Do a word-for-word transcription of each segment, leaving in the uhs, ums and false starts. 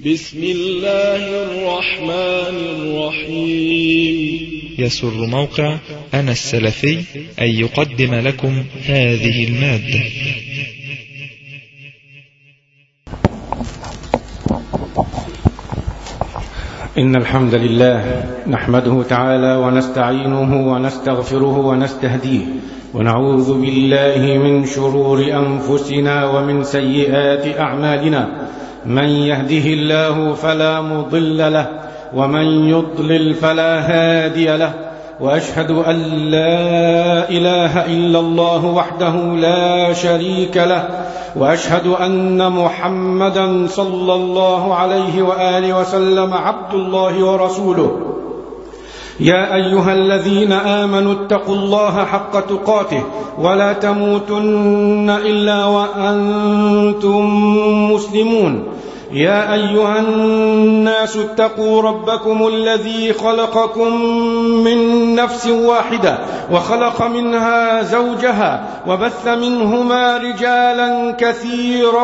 بسم الله الرحمن الرحيم. يسر موقع أنا السلفي أن يقدم لكم هذه المادة. إن الحمد لله نحمده تعالى ونستعينه ونستغفره ونستهديه، ونعوذ بالله من شرور أنفسنا ومن سيئات أعمالنا. من يهده الله فلا مضل له، ومن يضلل فلا هادي له، وأشهد أن لا إله إلا الله وحده لا شريك له، وأشهد أن محمدا صلى الله عليه وآله وسلم عبد الله ورسوله. يا أيها الذين آمنوا اتقوا الله حق تقاته ولا تموتن إلا وأنتم مسلمون. يا أيها الناس اتقوا ربكم الذي خلقكم من نفس واحدة وخلق منها زوجها وبث منهما رجالا كثيرا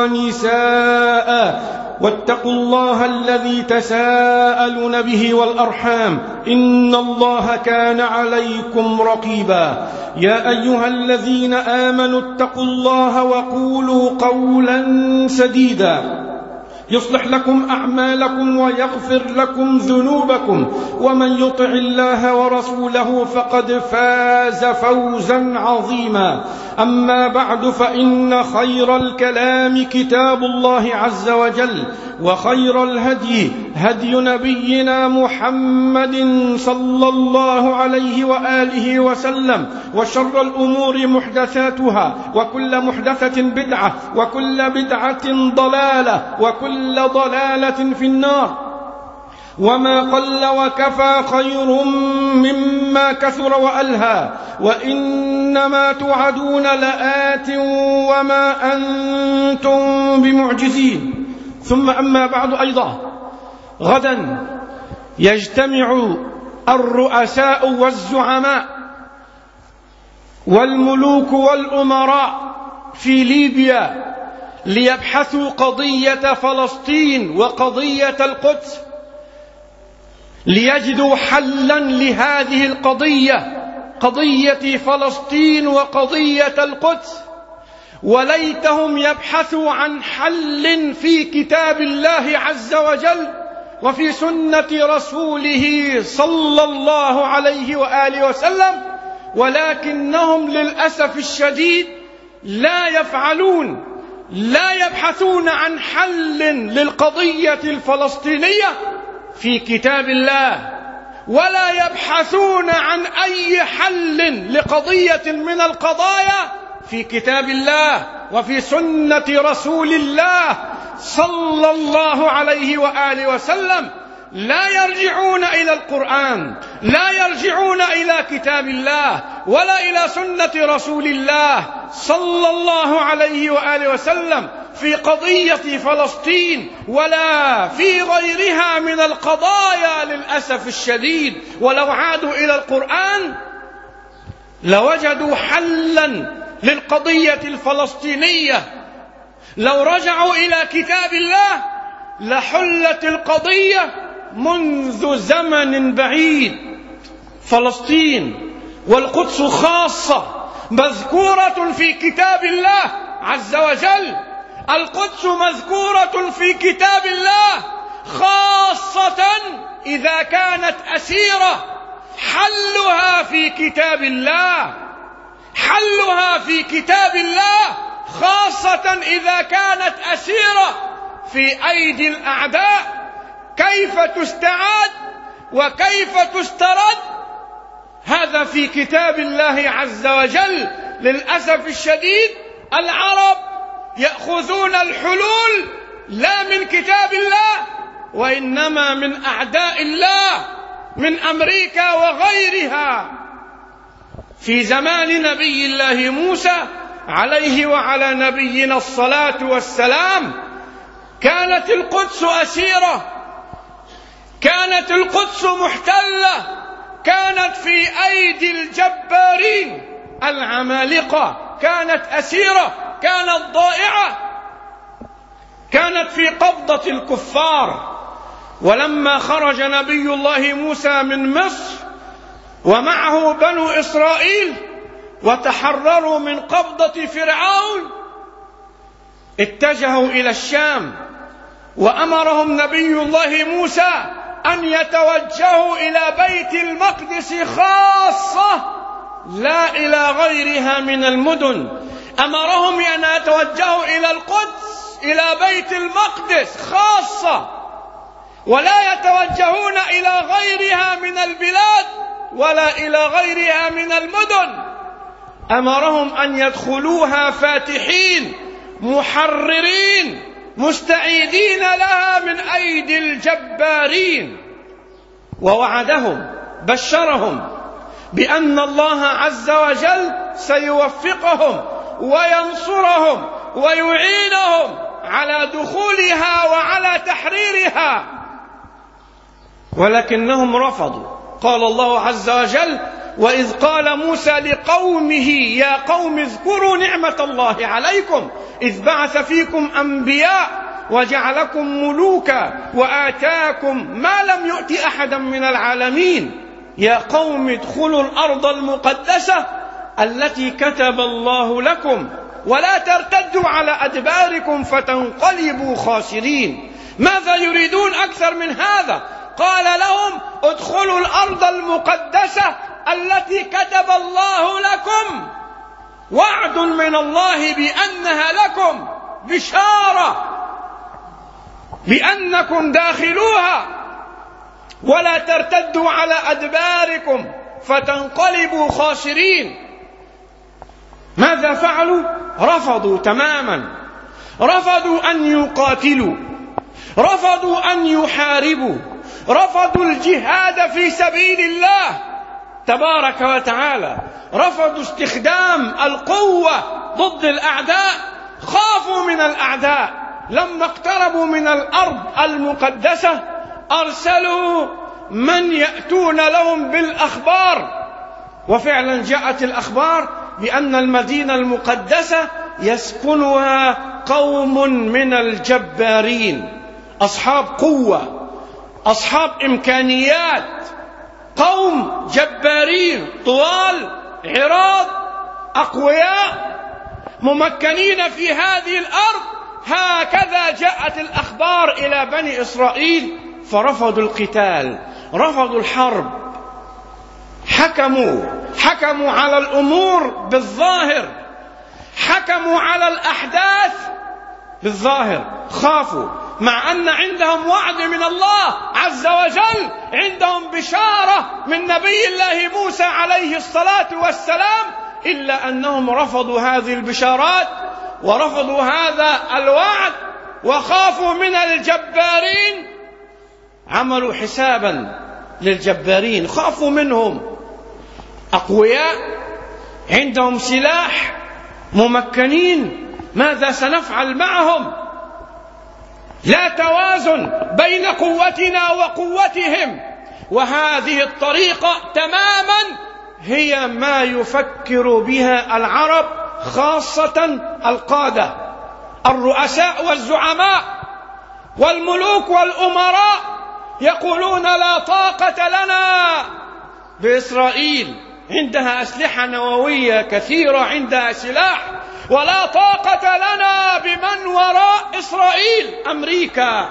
ونساء، واتقوا الله الذي تساءلون به والأرحام إن الله كان عليكم رقيبا. يا أيها الذين آمنوا اتقوا الله وقولوا قولا سديدا يصلح لكم أعمالكم ويغفر لكم ذنوبكم، ومن يطع الله ورسوله فقد فاز فوزا عظيما. أما بعد، فإن خير الكلام كتاب الله عز وجل، وخير الهدي هدي نبينا محمد صلى الله عليه وآله وسلم، وشر الأمور محدثاتها، وكل محدثة بدعة، وكل بدعة ضلالة، وكل ضلالة في النار. وما قل وكفى خير مما كثر وألهى، وإنما توعدون لآت وما أنتم بمعجزين. ثم أما بعد، أيضا غدا يجتمع الرؤساء والزعماء والملوك والأمراء في ليبيا ليبحثوا قضية فلسطين وقضية القدس، ليجدوا حلا لهذه القضية، قضية فلسطين وقضية القدس. وليتهم يبحثوا عن حل في كتاب الله عز وجل وفي سنة رسوله صلى الله عليه وآله وسلم، ولكنهم للأسف الشديد لا يفعلون، لا يبحثون عن حل للقضية الفلسطينية في كتاب الله، ولا يبحثون عن أي حل لقضية من القضايا في كتاب الله وفي سنة رسول الله صلى الله عليه وآله وسلم. لا يرجعون إلى القرآن، لا يرجعون إلى كتاب الله ولا إلى سنة رسول الله صلى الله عليه وآله وسلم في قضية فلسطين ولا في غيرها من القضايا للأسف الشديد. ولو عادوا إلى القرآن لوجدوا حلا للقضية الفلسطينية. لو رجعوا إلى كتاب الله لحلت القضية منذ زمن بعيد. فلسطين والقدس خاصة مذكورة في كتاب الله عز وجل، القدس مذكورة في كتاب الله خاصة إذا كانت أسيرة. حلها في كتاب الله، حلها في كتاب الله خاصة إذا كانت أسيرة في أيدي الأعداء. كيف تستعاد وكيف تسترد؟ هذا في كتاب الله عز وجل. للأسف الشديد العرب يأخذون الحلول لا من كتاب الله وإنما من أعداء الله، من أمريكا وغيرها. في زمان نبي الله موسى عليه وعلى نبينا الصلاة والسلام كانت القدس أسيرة، كانت القدس محتلة، كانت في أيدي الجبارين العمالقة، كانت أسيرة، كانت ضائعة. كانت في قبضة الكفار. ولما خرج نبي الله موسى من مصر ومعه بنو إسرائيل وتحرروا من قبضة فرعون، اتجهوا إلى الشام، وأمرهم نبي الله موسى أن يتوجهوا إلى بيت المقدس خاصة لا إلى غيرها من المدن. أمرهم أن يتوجهوا إلى القدس، إلى بيت المقدس خاصة، ولا يتوجهون إلى غيرها من البلاد ولا إلى غيرها من المدن. أمرهم أن يدخلوها فاتحين محررين مستعيدين لها من أيدي الجبارين. ووعدهم، بشرهم بأن الله عز وجل سيوفقهم وينصرهم ويعينهم على دخولها وعلى تحريرها، ولكنهم رفضوا. قال الله عز وجل: وإذ قال موسى لقومه يا قوم اذكروا نعمة الله عليكم إذ بعث فيكم أنبياء وجعلكم ملوكا وآتاكم ما لم يؤت أحدا من العالمين يا قوم ادخلوا الأرض المقدسة التي كتب الله لكم ولا ترتدوا على أدباركم فتنقلبوا خاسرين. ماذا يريدون أكثر من هذا؟ قال لهم: ادخلوا الأرض المقدسة التي كتب الله لكم، وعد من الله بأنها لكم، بشارة بأنكم داخلوها، ولا ترتدوا على أدباركم فتنقلبوا خاسرين. ماذا فعلوا؟ رفضوا تماما، رفضوا أن يقاتلوا، رفضوا أن يحاربوا، رفضوا الجهاد في سبيل الله تبارك وتعالى، رفضوا استخدام القوة ضد الأعداء، خافوا من الأعداء. لما اقتربوا من الأرض المقدسة أرسلوا من يأتون لهم بالأخبار، وفعلا جاءت الأخبار بأن المدينة المقدسة يسكنها قوم من الجبارين، أصحاب قوة، أصحاب إمكانيات، قوم جبارين طوال عراض أقوياء ممكنين في هذه الأرض. هكذا جاءت الأخبار إلى بني إسرائيل فرفضوا القتال، رفضوا الحرب، حكموا حكموا على الأمور بالظاهر، حكموا على الأحداث بالظاهر، خافوا، مع أن عندهم وعد من الله عز وجل، عندهم بشارة من نبي الله موسى عليه الصلاة والسلام، إلا أنهم رفضوا هذه البشارات ورفضوا هذا الوعد وخافوا من الجبارين. عملوا حسابا للجبارين، خافوا منهم، أقوياء عندهم سلاح ممكنين، ماذا سنفعل معهم؟ لا توازن بين قوتنا وقوتهم. وهذه الطريقة تماما هي ما يفكر بها العرب، خاصة القادة الرؤساء والزعماء والملوك والأمراء، يقولون لا طاقة لنا بإسرائيل، عندها أسلحة نووية كثيرة، عندها سلاح، ولا طاقة لنا بمن وراء إسرائيل، أمريكا.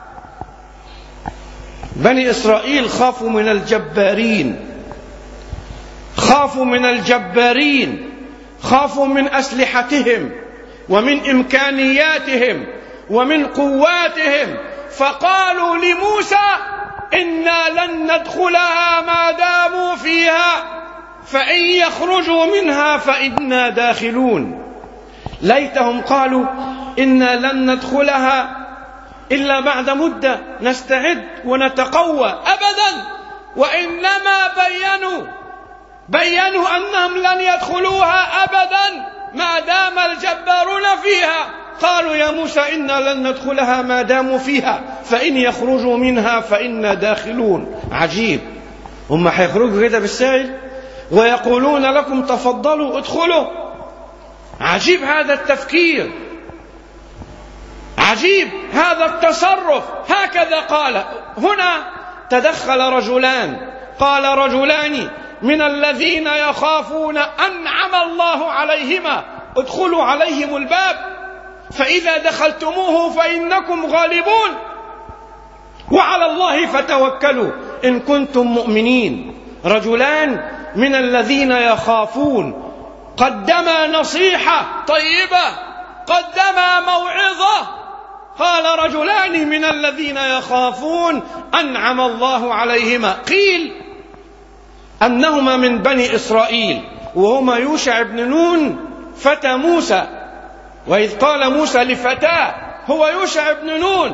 بني إسرائيل خافوا من الجبارين، خافوا من الجبارين، خافوا من أسلحتهم ومن إمكانياتهم ومن قواتهم، فقالوا لموسى: إنا لن ندخلها ما داموا فيها، فإن يخرجوا منها فإنا داخلون. ليتهم قالوا: إنا لن ندخلها إلا بعد مدة نستعد ونتقوى. أبدا، وإنما بينوا بينوا أنهم لن يدخلوها أبدا ما دام الجبارون فيها. قالوا يا موسى: إنا لن ندخلها ما داموا فيها، فإن يخرجوا منها فإنا داخلون. عجيب، هم حيخرجوا كده بالسائل ويقولون لكم تفضلوا ادخلوا. عجيب هذا التفكير، عجيب هذا التصرف. هكذا قال. هنا تدخل رجلان، قال رجلان من الذين يخافون أنعم الله عليهما ادخلوا عليهم الباب فإذا دخلتموه فإنكم غالبون وعلى الله فتوكلوا إن كنتم مؤمنين. رجلان من الذين يخافون، قدما نصيحة طيبة، قدما موعظة. قال رجلان من الذين يخافون أنعم الله عليهما. قيل أنهما من بني إسرائيل، وهما يوشع بن نون فتى موسى، وإذ قال موسى لفتاه هو يوشع بن نون،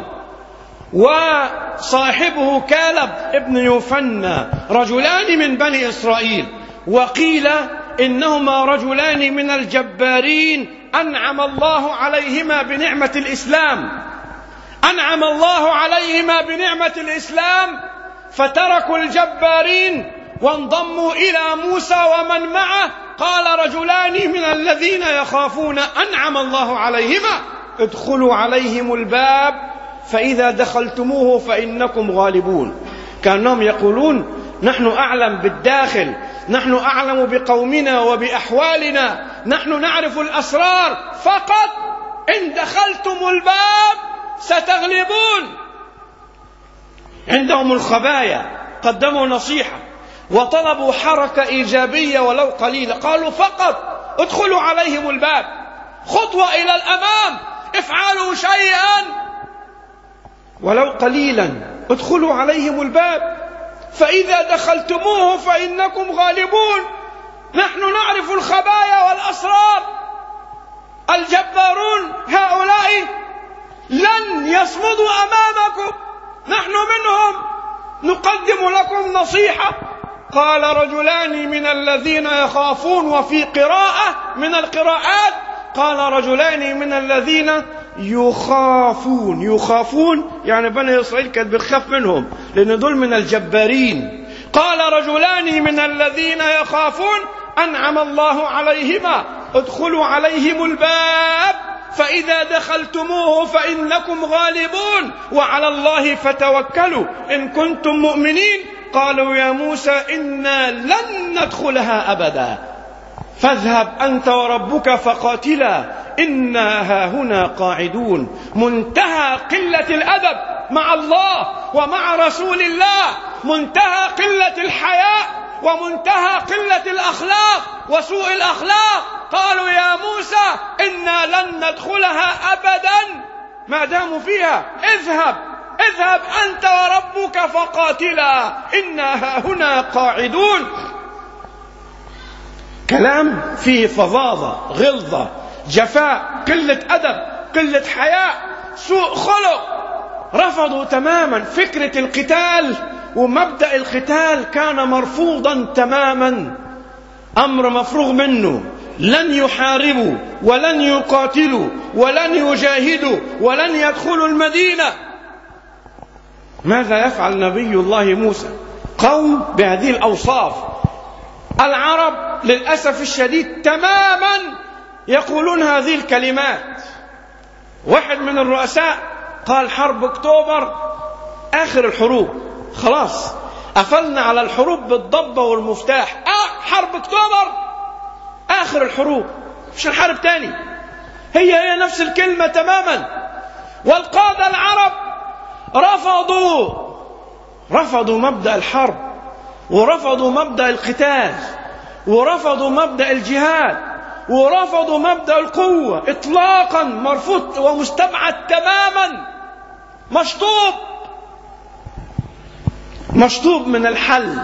وصاحبه كالب ابن يوفنى، رجلان من بني إسرائيل. وقيل إنهما رجلان من الجبارين أنعم الله عليهما بنعمة الإسلام، أنعم الله عليهما بنعمة الإسلام فتركوا الجبارين وانضموا إلى موسى ومن معه. قال رجلان من الذين يخافون أنعم الله عليهما ادخلوا عليهم الباب فإذا دخلتموه فإنكم غالبون. كأنهم يقولون نحن أعلم بالداخل، نحن أعلم بقومنا وبأحوالنا، نحن نعرف الأسرار، فقط إن دخلتم الباب ستغلبون. عندهم الخبايا، قدموا نصيحة وطلبوا حركة إيجابية ولو قليلة. قالوا فقط ادخلوا عليهم الباب، خطوة إلى الأمام، افعلوا شيئا ولو قليلا، ادخلوا عليهم الباب فإذا دخلتموه فإنكم غالبون. نحن نعرف الخبايا والأسرار، الجبارون هؤلاء لن يصمدوا أمامكم، نحن منهم، نقدم لكم نصيحة. قال رجلان من الذين يخافون، وفي قراءة من القراءات قال رجلان من الذين يخافون. يخافون يعني بني إسرائيل كانت بتخاف منهم لأن دول من الجبارين. قال رجلان من الذين يخافون أنعم الله عليهما ادخلوا عليهم الباب فإذا دخلتموه فإنكم غالبون وعلى الله فتوكلوا إن كنتم مؤمنين. قالوا يا موسى إنا لن ندخلها أبدا فاذهب أنت وربك فقاتلا إنا هاهنا قاعدون. منتهى قلة الأدب مع الله ومع رسول الله، منتهى قلة الحياء ومنتهى قلة الأخلاق وسوء الأخلاق. قالوا يا موسى إنا لن ندخلها أبدا ما داموا فيها، اذهب اذهب أنت وربك فقاتلا إنا هاهنا قاعدون. كلام فيه فظاظة، غلظة، جفاء، قلة أدب، قلة حياء، سوء خلق. رفضوا تماما فكرة القتال، ومبدأ القتال كان مرفوضا تماما، أمر مفروغ منه. لن يحاربوا ولن يقاتلوا ولن يجاهدوا ولن يدخلوا المدينة. ماذا يفعل نبي الله موسى؟ قوم بهذه الأوصاف. العرب للأسف الشديد تماما يقولون هذه الكلمات. واحد من الرؤساء قال حرب أكتوبر آخر الحروب، خلاص قفلنا على الحروب بالضبة والمفتاح. آه حرب أكتوبر آخر الحروب، مش الحرب تاني. هي هي نفس الكلمة تماما. والقادة العرب رفضوا رفضوا مبدأ الحرب، ورفضوا مبدأ القتال، ورفضوا مبدأ الجهاد، ورفضوا مبدأ القوة إطلاقا، مرفوض ومستبعد تماما، مشطوب مشطوب من الحل.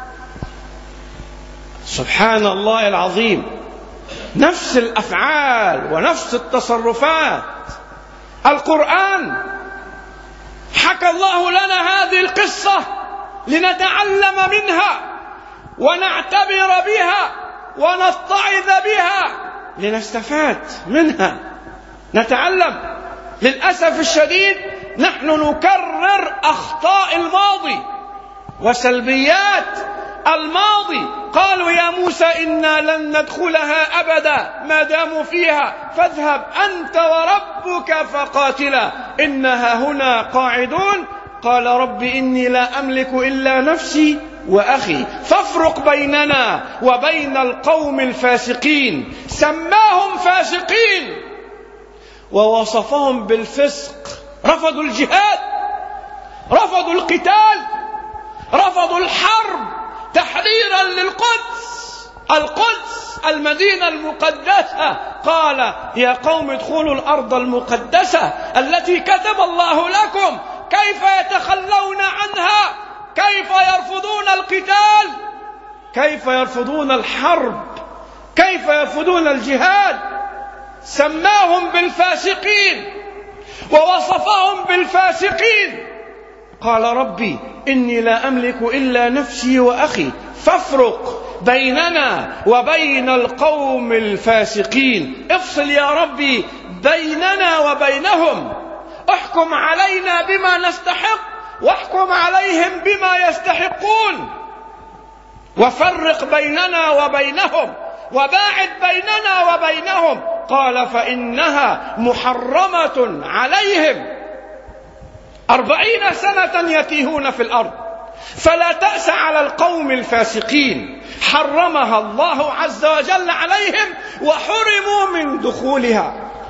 سبحان الله العظيم، نفس الأفعال ونفس التصرفات. القرآن حكى الله لنا هذه القصة لنتعلم منها ونعتبر بها ونتعظ بها، لنستفاد منها، نتعلم. للأسف الشديد نحن نكرر أخطاء الماضي وسلبيات الماضي. قالوا يا موسى إنا لن ندخلها أبدا ما داموا فيها فاذهب أنت وربك فقاتلا إنها هنا قاعدون. قال رب إني لا أملك إلا نفسي وأخي فافرق بيننا وبين القوم الفاسقين. سماهم فاسقين ووصفهم بالفسق. رفضوا الجهاد، رفضوا القتال، رفضوا الحرب تحريرا للقدس، القدس المدينة المقدسة. قال يا قوم ادخلوا الأرض المقدسة التي كتب الله لكم، كيف يتخلون عنها؟ كيف يرفضون القتال؟ كيف يرفضون الحرب؟ كيف يرفضون الجهاد؟ سماهم بالفاسقين ووصفهم بالفاسقين. قال ربي إني لا أملك إلا نفسي وأخي فافرق بيننا وبين القوم الفاسقين. افصل يا ربي بيننا وبينهم، احكم علينا بما نستحق واحكم عليهم بما يستحقون، وفرق بيننا وبينهم وباعد بيننا وبينهم. قال فإنها محرمة عليهم أربعين سنة يتيهون في الأرض فلا تأس على القوم الفاسقين. حرمها الله عز وجل عليهم وحرموا من دخولها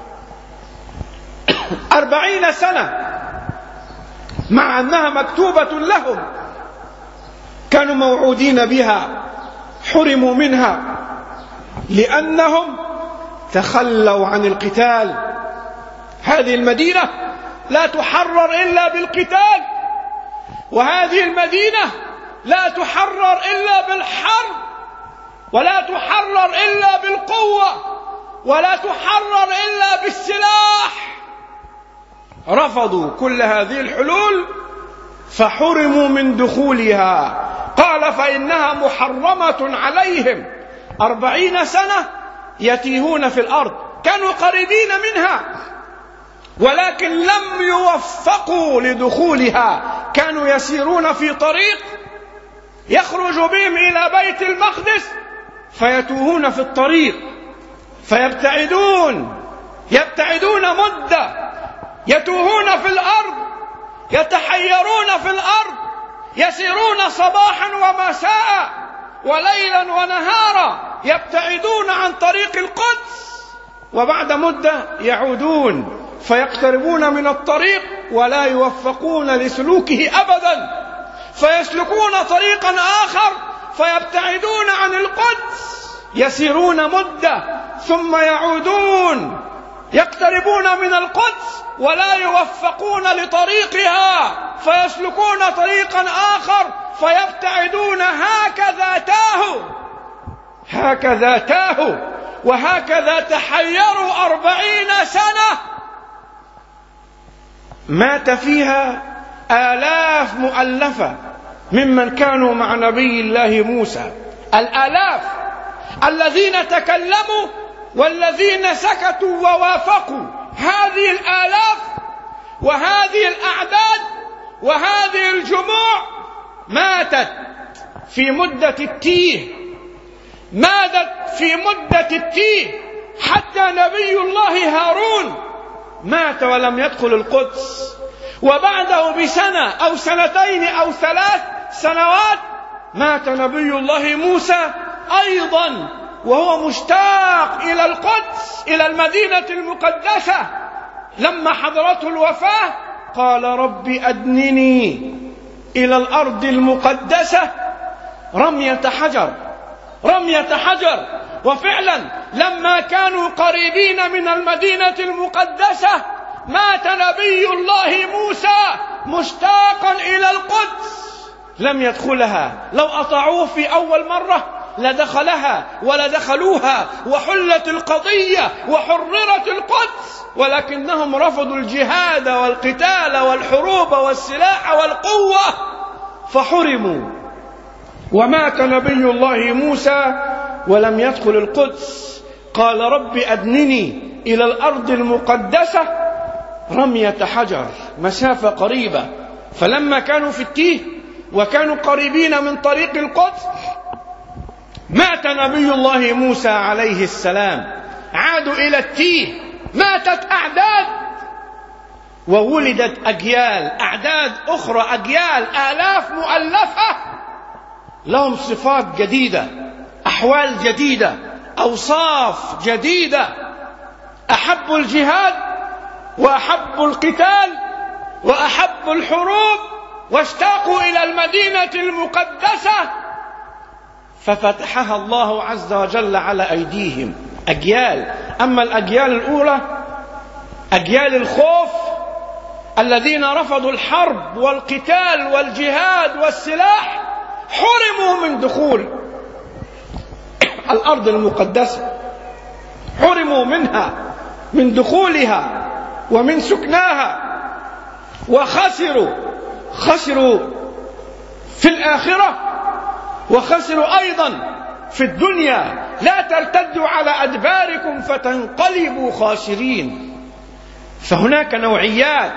أربعين سنة مع أنها مكتوبة لهم، كانوا موعودين بها، حرموا منها لأنهم تخلوا عن القتال. هذه المدينة لا تحرر إلا بالقتال، وهذه المدينة لا تحرر إلا بالحرب، ولا تحرر إلا بالقوة، ولا تحرر إلا بالسلاح. رفضوا كل هذه الحلول فحرموا من دخولها. قال فإنها محرمة عليهم أربعين سنة يتيهون في الأرض. كانوا قريبين منها ولكن لم يوفقوا لدخولها. كانوا يسيرون في طريق يخرج بهم إلى بيت المقدس فيتوهون في الطريق، فيبتعدون يبتعدون مدة، يتوهون في الأرض، يتحيرون في الأرض، يسيرون صباحا ومساء وليلا ونهارا، يبتعدون عن طريق القدس، وبعد مدة يعودون فيقتربون من الطريق ولا يوفقون لسلوكه أبدا، فيسلكون طريقا آخر فيبتعدون عن القدس، يسيرون مدة ثم يعودون، يقتربون من القدس ولا يوفقون لطريقها فيسلكون طريقا آخر فيبتعدون. هكذا تاهوا هكذا تاهوا وهكذا تحيروا أربعين سنة مات فيها آلاف مؤلفة ممن كانوا مع نبي الله موسى. الآلاف الذين تكلموا والذين سكتوا ووافقوا. هذه الآلاف وهذه الأعداد وهذه الجموع ماتت في مدة التيه، ماتت في مدة التيه حتى نبي الله هارون مات ولم يدخل القدس، وبعده بسنة أو سنتين أو ثلاث سنوات مات نبي الله موسى أيضا وهو مشتاق إلى القدس، إلى المدينة المقدسة. لما حضرته الوفاة قال رب أدنني إلى الأرض المقدسة رمية حجر رمية حجر. وفعلا لما كانوا قريبين من المدينة المقدسة مات نبي الله موسى مشتاقا إلى القدس، لم يدخلها. لو أطاعوه في أول مرة لدخلها ولدخلوها وحلت القضية وحررت القدس، ولكنهم رفضوا الجهاد والقتال والحروب والسلاح والقوة فحرموا. ومات نبي الله موسى ولم يدخل القدس. قال رب أدنني إلى الأرض المقدسة رمية حجر، مسافة قريبة. فلما كانوا في التيه وكانوا قريبين من طريق القدس مات نبي الله موسى عليه السلام، عادوا إلى التيه، ماتت أعداد وولدت أجيال، أعداد أخرى، أجيال آلاف مؤلفة لهم صفات جديدة، أحوال جديدة، أوصاف جديدة، أحبوا الجهاد وأحبوا القتال وأحبوا الحروب واشتاقوا إلى المدينة المقدسة، ففتحها الله عز وجل على أيديهم أجيال. أما الأجيال الأولى أجيال الخوف الذين رفضوا الحرب والقتال والجهاد والسلاح حرموا من دخول الأرض المقدسة، حرموا منها، من دخولها ومن سكناها، وخسروا خسروا في الآخرة وخسروا أيضا في الدنيا. لا ترتدوا على أدباركم فتنقلبوا خاسرين. فهناك نوعيات.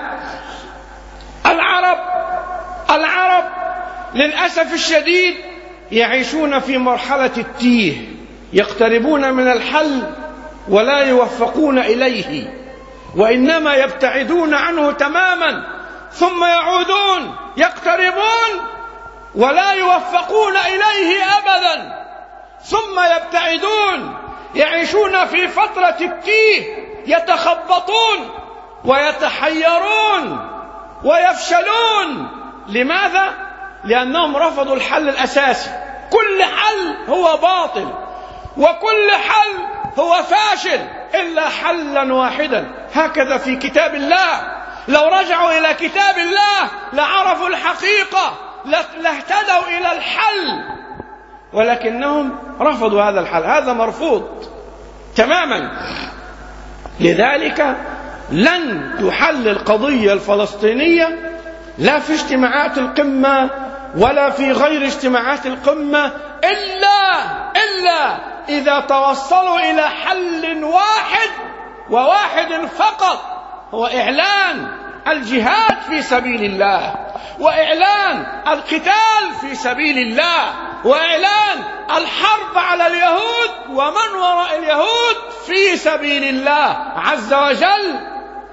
العرب العرب للأسف الشديد يعيشون في مرحلة التيه، يقتربون من الحل ولا يوفقون إليه، وإنما يبتعدون عنه تماما، ثم يعودون يقتربون ولا يوفقون إليه أبدا، ثم يبتعدون، يعيشون في فترة التيه، يتخبطون ويتحيرون ويفشلون. لماذا؟ لأنهم رفضوا الحل الأساسي. كل حل هو باطل وكل حل هو فاشل إلا حلا واحدا. هكذا في كتاب الله، لو رجعوا إلى كتاب الله لعرفوا الحقيقة، لاهتدوا إلى الحل، ولكنهم رفضوا هذا الحل. هذا مرفوض تماما. لذلك لن تحل القضية الفلسطينية لا في اجتماعات القمة ولا في غير اجتماعات القمة إلا إلا إذا توصلوا إلى حل واحد وواحد فقط، هو إعلان الجهاد في سبيل الله، وإعلان القتال في سبيل الله، وإعلان الحرب على اليهود ومن وراء اليهود في سبيل الله عز وجل.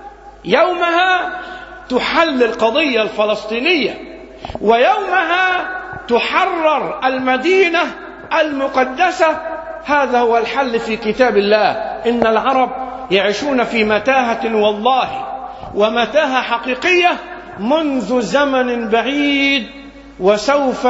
يومها تحل القضية الفلسطينية، ويومها تحرر المدينة المقدسة. هذا هو الحل في كتاب الله. إن العرب يعيشون في متاهة والله، ومتاهة حقيقية منذ زمن بعيد، وسوف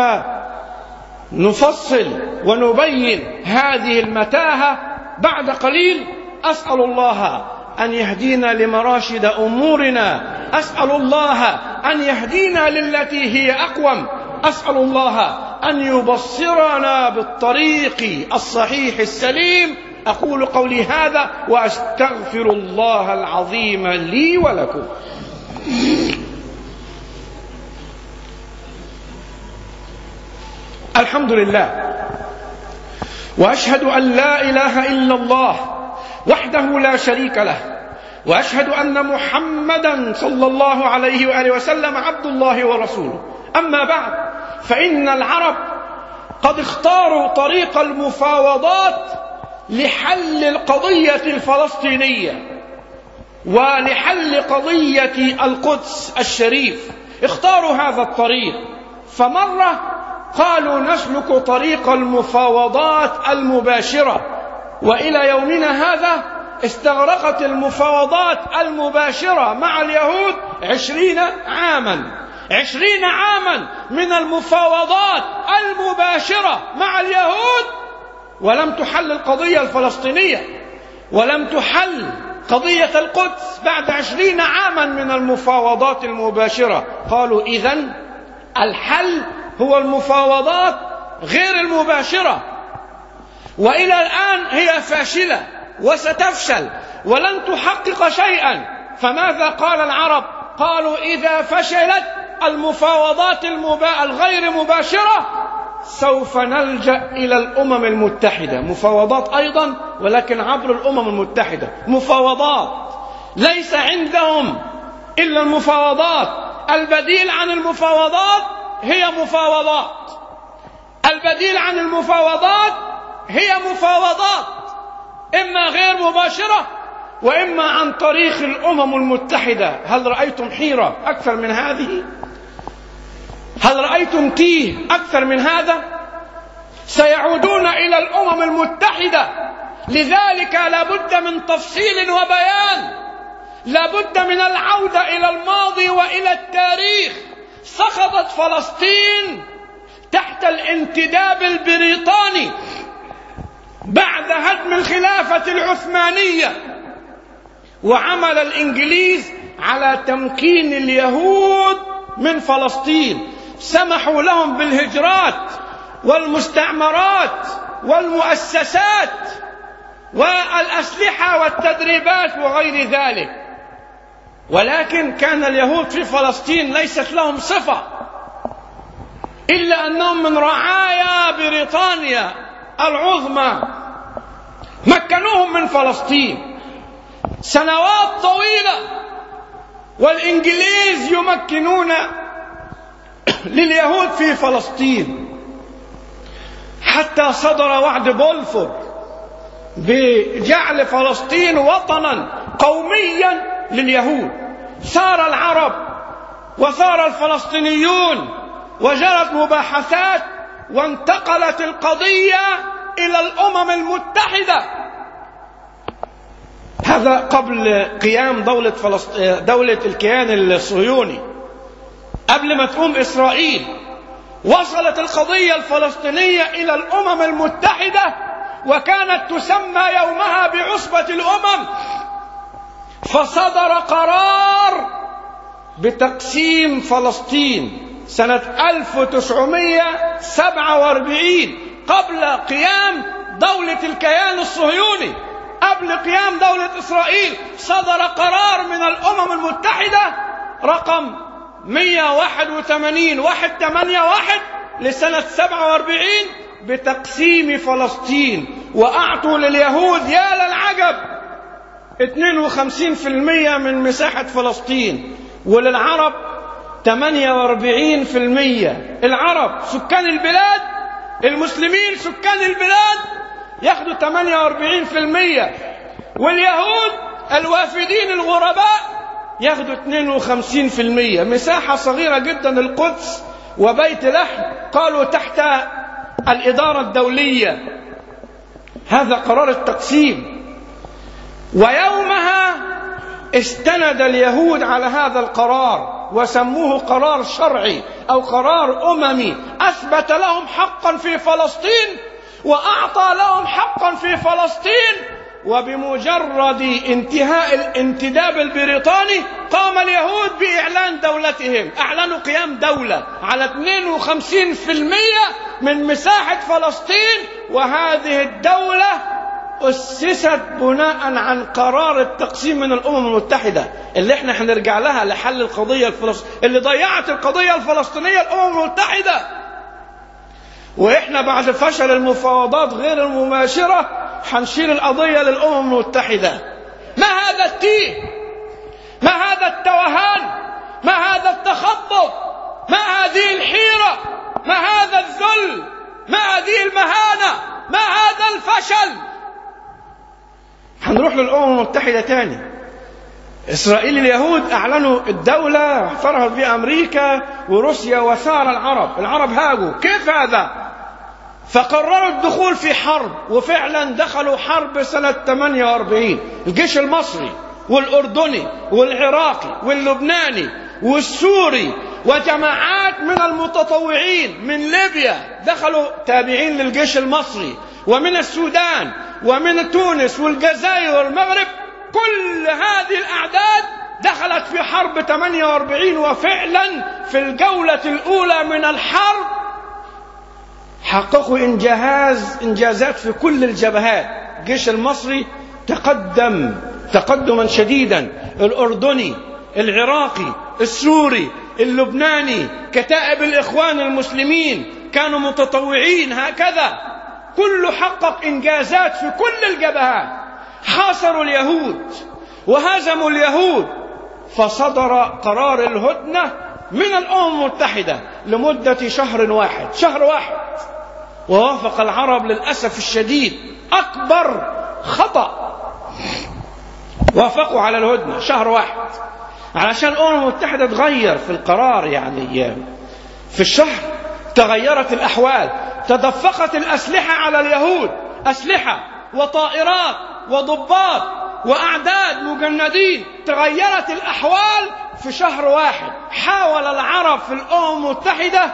نفصل ونبين هذه المتاهة بعد قليل. أسأل الله أن يهدينا لمراشد أمورنا، أسأل الله أن يهدينا للتي هي أقوم، أسأل الله أن يبصرنا بالطريق الصحيح السليم. أقول قولي هذا وأستغفر الله العظيم لي ولكم. الحمد لله، وأشهد أن لا إله إلا الله وحده لا شريك له، وأشهد أن محمدا صلى الله عليه وآله وسلم عبد الله ورسوله. أما بعد، فإن العرب قد اختاروا طريق المفاوضات لحل القضية الفلسطينية ولحل قضية القدس الشريف. اختاروا هذا الطريق، فمرة قالوا نسلك طريق المفاوضات المباشرة، وإلى يومنا هذا استغرقت المفاوضات المباشرة مع اليهود عشرين عاما عشرين عاما من المفاوضات المباشرة مع اليهود، ولم تحل القضية الفلسطينية، ولم تحل قضية القدس بعد عشرين عاما من المفاوضات المباشرة. قالوا إذن الحل هو المفاوضات غير المباشرة، وإلى الآن هي فاشلة وستفشل ولن تحقق شيئا. فماذا قال العرب؟ قالوا إذا فشلت المفاوضات المبا... الغير مباشرة سوف نلجأ إلى الأمم المتحدة. مفاوضات أيضا، ولكن عبر الأمم المتحدة. مفاوضات ليس عندهم إلا المفاوضات. البديل عن المفاوضات هي مفاوضات، البديل عن المفاوضات هي مفاوضات إما غير مباشرة وإما عن طريق الأمم المتحدة. هل رأيتم حيرة أكثر من هذه؟ هل رأيتم تيه أكثر من هذا؟ سيعودون إلى الأمم المتحدة، لذلك لابد من تفصيل وبيان، لابد من العودة إلى الماضي وإلى التاريخ. سقطت فلسطين تحت الانتداب البريطاني بعد هدم الخلافة العثمانية، وعمل الإنجليز على تمكين اليهود من فلسطين، سمحوا لهم بالهجرات والمستعمرات والمؤسسات والأسلحة والتدريبات وغير ذلك. ولكن كان اليهود في فلسطين ليست لهم صفة إلا أنهم من رعايا بريطانيا العظمى، مكنوهم من فلسطين سنوات طويلة، والإنجليز يمكنون لليهود في فلسطين، حتى صدر وعد بولفور بجعل فلسطين وطنا قوميا لليهود. ثار العرب وثار الفلسطينيون وجرت مباحثات، وانتقلت القضية إلى الأمم المتحدة. هذا قبل قيام دولة, فلسط... دولة الكيان الصهيوني، قبل ما تقوم إسرائيل. وصلت القضية الفلسطينية إلى الأمم المتحدة، وكانت تسمى يومها بعصبة الأمم، فصدر قرار بتقسيم فلسطين سنة ألف وتسعمائة وسبعة وأربعين، قبل قيام دولة الكيان الصهيوني، قبل قيام دولة إسرائيل. صدر قرار من الأمم المتحدة رقم مئة وواحد وثمانين واحد ثمانية واحد لسنة سبعة وأربعين بتقسيم فلسطين، وأعطوا لليهود يا للعجب اثنين وخمسين بالمئة من مساحة فلسطين، وللعرب ثمانية وأربعين بالمئة. العرب سكان البلاد، المسلمين سكان البلاد ياخدوا ثمانية وأربعين بالمئة، واليهود الوافدين الغرباء ياخدوا اثنين وخمسين بالمئة. مساحة صغيرة جدا، القدس وبيت لحم قالوا تحت الإدارة الدولية. هذا قرار التقسيم، ويومها استند اليهود على هذا القرار وسموه قرار شرعي أو قرار أممي، أثبت لهم حقا في فلسطين وأعطى لهم حقا في فلسطين. وبمجرد انتهاء الانتداب البريطاني قام اليهود بإعلان دولتهم، أعلنوا قيام دولة على اثنين وخمسين بالمئة من مساحة فلسطين، وهذه الدولة أسست بناء عن قرار التقسيم من الأمم المتحدة، اللي احنا هنرجع لها لحل القضية الفلسطينية، اللي ضيعت القضية الفلسطينية الأمم المتحدة. وإحنا بعد فشل المفاوضات غير المباشرة هنشيل القضية للأمم المتحدة. ما هذا التيه؟ ما هذا التوهان؟ ما هذا التخبط؟ ما هذه الحيرة؟ ما هذا الذل؟ ما هذه المهانة؟ ما هذا الفشل؟ هنروح للأمم المتحدة تاني. إسرائيل اليهود أعلنوا الدولة، اعترفت بها أمريكا وروسيا، وثار العرب. العرب هاجوا. كيف هذا؟ فقرروا الدخول في حرب، وفعلا دخلوا حرب سنة ثمانية وأربعين. الجيش المصري والأردني والعراقي واللبناني والسوري وجماعات من المتطوعين من ليبيا دخلوا تابعين للجيش المصري، ومن السودان ومن تونس والجزائر والمغرب. كل هذه الأعداد دخلت في حرب ثمانية وأربعين، وفعلا في الجولة الأولى من الحرب حققوا إنجاز إنجازات في كل الجبهات. الجيش المصري تقدم تقدما شديدا، الأردني، العراقي، السوري، اللبناني، كتائب الإخوان المسلمين كانوا متطوعين، هكذا كل حقق إنجازات في كل الجبهات. حاصروا اليهود وهزموا اليهود، فصدر قرار الهدنة من الأمم المتحدة لمدة شهر واحد. شهر واحد ووافق العرب للأسف الشديد أكبر خطأ. وافقوا على الهدنة شهر واحد علشان الأمم المتحدة تغير في القرار، يعني في الشهر تغيرت الأحوال، تدفقت الأسلحة على اليهود، أسلحة وطائرات وضباط وأعداد مجندين، تغيرت الأحوال في شهر واحد. حاول العرب في الأمم المتحدة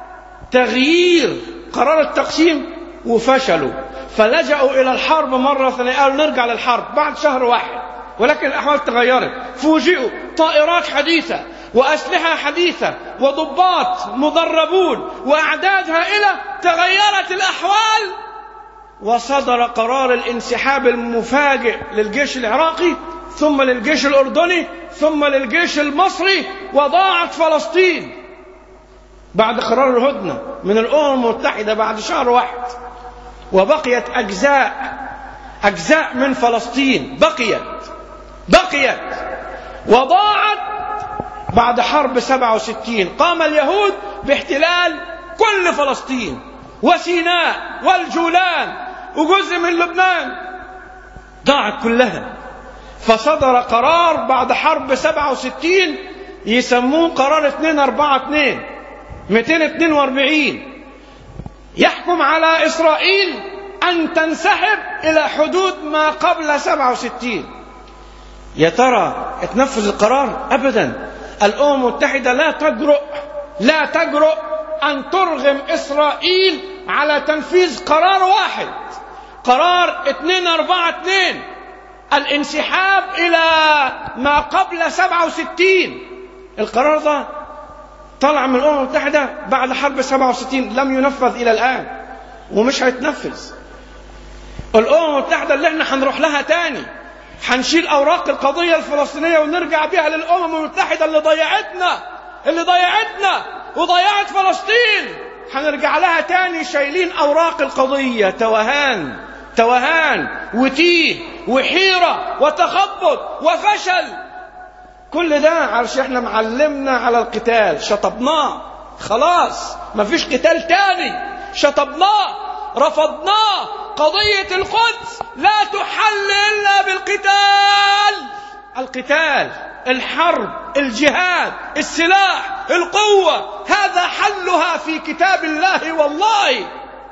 تغيير قرار التقسيم وفشلوا، فلجأوا إلى الحرب مرة ثانية، قالوا نرجع للحرب بعد شهر واحد، ولكن الأحوال تغيرت. فوجئوا طائرات حديثة وأسلحة حديثة وضباط مدربون وأعداد هائلة، تغيرت الأحوال وصدر قرار الانسحاب المفاجئ للجيش العراقي ثم للجيش الأردني ثم للجيش المصري، وضاعت فلسطين بعد قرار الهدنة من الأمم المتحدة بعد شهر واحد، وبقيت أجزاء أجزاء من فلسطين بقيت بقيت وضاعت بعد حرب سبعة وستين. قام اليهود باحتلال كل فلسطين وسيناء والجولان وجزء من لبنان، ضاعت كلها. فصدر قرار بعد حرب سبعة وستين يسموه قرار اثنين أربعة اثنين مئتين واثنين وأربعين، يحكم على إسرائيل أن تنسحب إلى حدود ما قبل سبعة وستين. يا ترى اتنفذ القرار؟ أبدا. الأمم المتحدة لا تجرؤ لا تجرؤ أن ترغم إسرائيل على تنفيذ قرار واحد، قرار اثنين أربعة اثنين، الانسحاب إلى ما قبل سبعة وستين. القرار ده طلع من الأمم المتحدة بعد حرب سبعة وستين، لم ينفذ إلى الآن ومش هيتنفذ. الأمم المتحدة اللي احنا هنروح لها تاني، هنشيل أوراق القضية الفلسطينية ونرجع بها للأمم المتحدة اللي ضيعتنا اللي ضيعتنا وضيعت فلسطين، هنرجع لها تاني شايلين أوراق القضية. توهان توهان وتيه وحيرة وتخبط وفشل، كل ده علشان احنا معلمنا على القتال، شطبناه خلاص، مفيش قتال تاني، شطبناه رفضناه. قضية القدس لا تحل إلا بالقتال. القتال، الحرب، الجهاد، السلاح، القوة، هذا حلها في كتاب الله. والله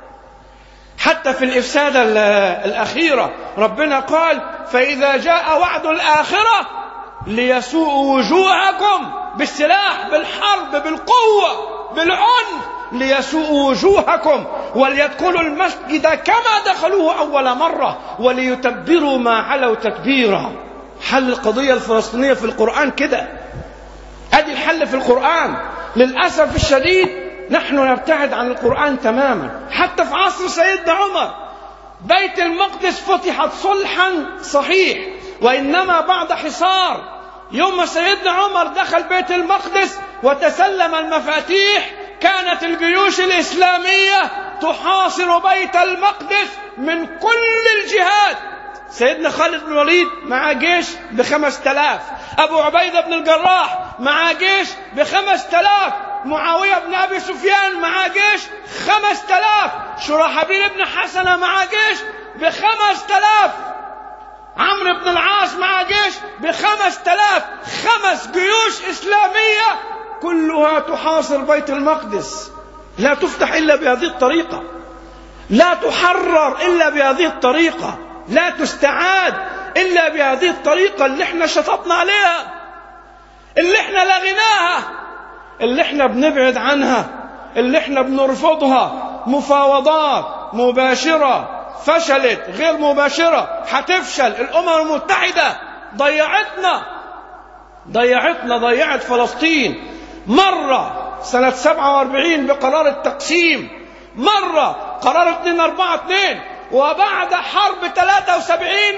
حتى في الإفسادة الأخيرة ربنا قال فإذا جاء وعد الآخرة ليسوءوا وجوهكم بالسلاح، بالحرب، بالقوة، بالعنف، ليسوءوا وجوهكم وليدخلوا المسجد كما دخلوه أول مرة وليتبروا ما علوا تكبيرا. حل القضية الفلسطينية في القرآن كده، أدي الحل في القرآن. للأسف الشديد نحن نبتعد عن القرآن تماما. حتى في عصر سيدنا عمر بيت المقدس فتحت صلحا صحيح، وإنما بعد حصار. يوم سيدنا عمر دخل بيت المقدس وتسلم المفاتيح، كانت الجيوش الإسلامية تحاصر بيت المقدس من كل الجهات. سيدنا خالد بن الوليد مع جيش بخمس تلاف، أبو عبيدة بن الجراح مع جيش بخمس تلاف، معاوية بن أبي سفيان مع جيش خمس تلاف، شرحبيل بن حسنة مع جيش بخمس تلاف، عمرو بن العاص مع جيش بخمس تلاف. خمس جيوش إسلامية كلها تحاصر بيت المقدس، لا تفتح إلا بهذه الطريقة، لا تحرر إلا بهذه الطريقة، لا تستعاد إلا بهذه الطريقة اللي احنا شططنا عليها، اللي احنا لغيناها، اللي احنا بنبعد عنها، اللي احنا بنرفضها. مفاوضات مباشرة فشلت، غير مباشرة هتفشل. الأمم المتحدة ضيعتنا ضيعتنا ضيعت فلسطين، مرة سنة سبعة وأربعين بقرار التقسيم، مرة قرار اثنين أربعة اثنين، وبعد حرب ثلاثة وسبعين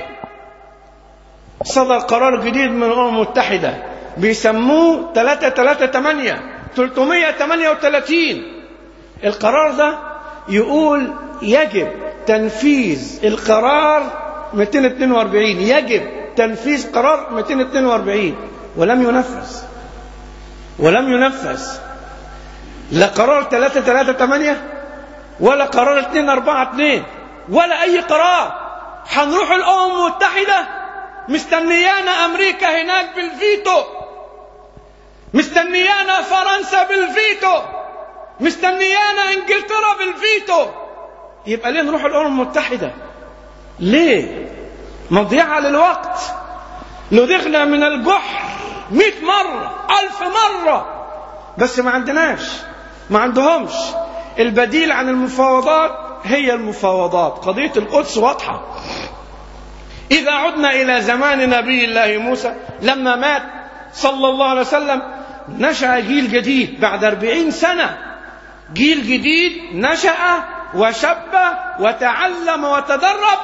صدر قرار جديد من الأمم المتحدة بيسموه ثلاثة ثلاثة ثمانية ثلاثمئة وثمانية وثلاثين. القرار ده يقول يجب تنفيذ القرار مئتين واثنين وأربعين، يجب تنفيذ قرار مئتين واثنين وأربعين، ولم ينفذ ولم ينفذ لا قرار ثلاثة ثلاثة ثمانية ولا قرار اتنين اربعة اتنين ولا اي قرار. هنروح الامم المتحدة مستنيانا امريكا هناك بالفيتو، مستنيانا فرنسا بالفيتو، مستنيانا انجلترا بالفيتو. يبقى ليه نروح الامم المتحدة؟ ليه؟ مضيعة للوقت. لو دخنا من الجحر مئة مرة ألف مرة، بس ما عندناش، ما عندهمش. البديل عن المفاوضات هي المفاوضات. قضية القدس واضحة. إذا عدنا إلى زمان نبي الله موسى لما مات صلى الله عليه وسلم، نشأ جيل جديد بعد أربعين سنة. جيل جديد نشأ وشب وتعلم وتدرب،